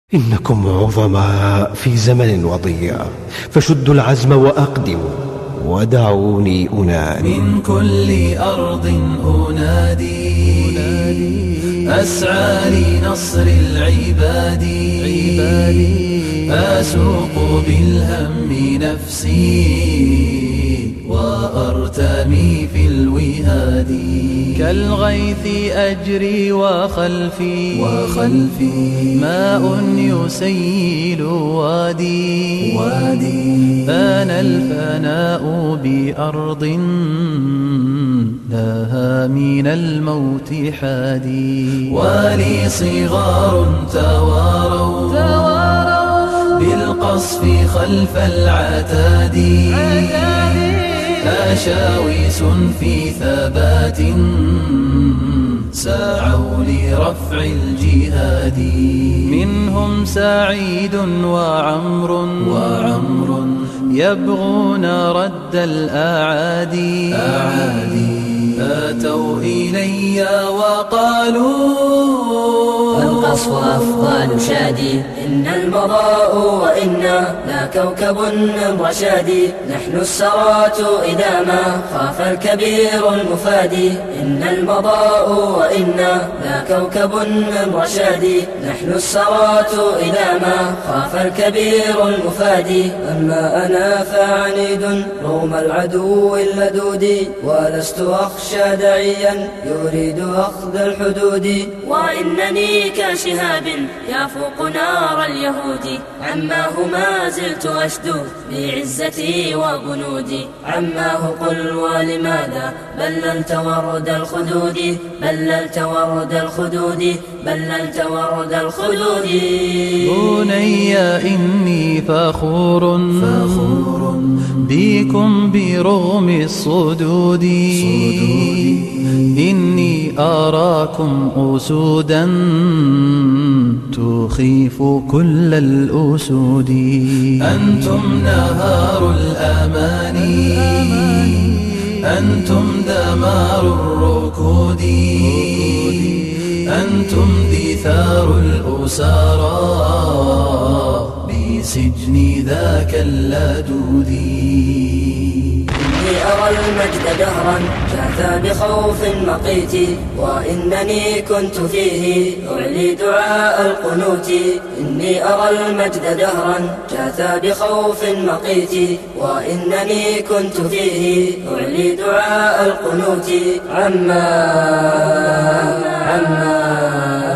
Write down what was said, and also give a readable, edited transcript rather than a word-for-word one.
إنكم عظماء في زمن وضيع، فشدوا العزم وأقدموا ودعوني أنادي. من كل أرض أنادي أسعى لنصر العباد، أسوق بالهم نفسي وأرتمي في الوهاد. كالغيث أجري وخلفي ماء يسيل وادي، بان الفناء بأرض لها من الموت حادي. ولي صغار تواروا بالقصف خلف العتاد، أشاويس في ثبات سعوا لرفع الجهاد. منهم سعيد وعمر يبغون رد الأعادي. أتوا إلي وقالوا القصف أفضل شادي، إن المضاء وإنا لا كوكب من رشادي. نحن السرات إذا ما خاف الكبير المفادي، إن المضاء وإنا لا كوكب من رشادي. نحن السرات إذا ما خاف الكبير المفادي. أما أنا فعنيد رغم العدو اللدود، ولست أخشى داعيا يريد أخذ الحدود. وإنني كشهاب يفوق نار اليهود، عماه ما زلت أشدو بعزتي وبنودي. عماه قل ولماذا بللت ورد الخدود، بللت ورد الخدود، بللت ورد الخدود. بني إني فخور بكم برغم الصدود، إني أراكم أسودا تخيف كل الأسود. أنتم نهار الأماني، أنتم دمار الركود، أنتم دثار الأسارى بسجن ذاك اللدود. إني أرى المجد دهرا جاث بخوف مقيت، وإنني كنت فيه أعلي دعاء القنوت. إني أرى المجد دهرا جاث بخوف مقيت، وإنني كنت فيه أعلي دعاء القنوت. عما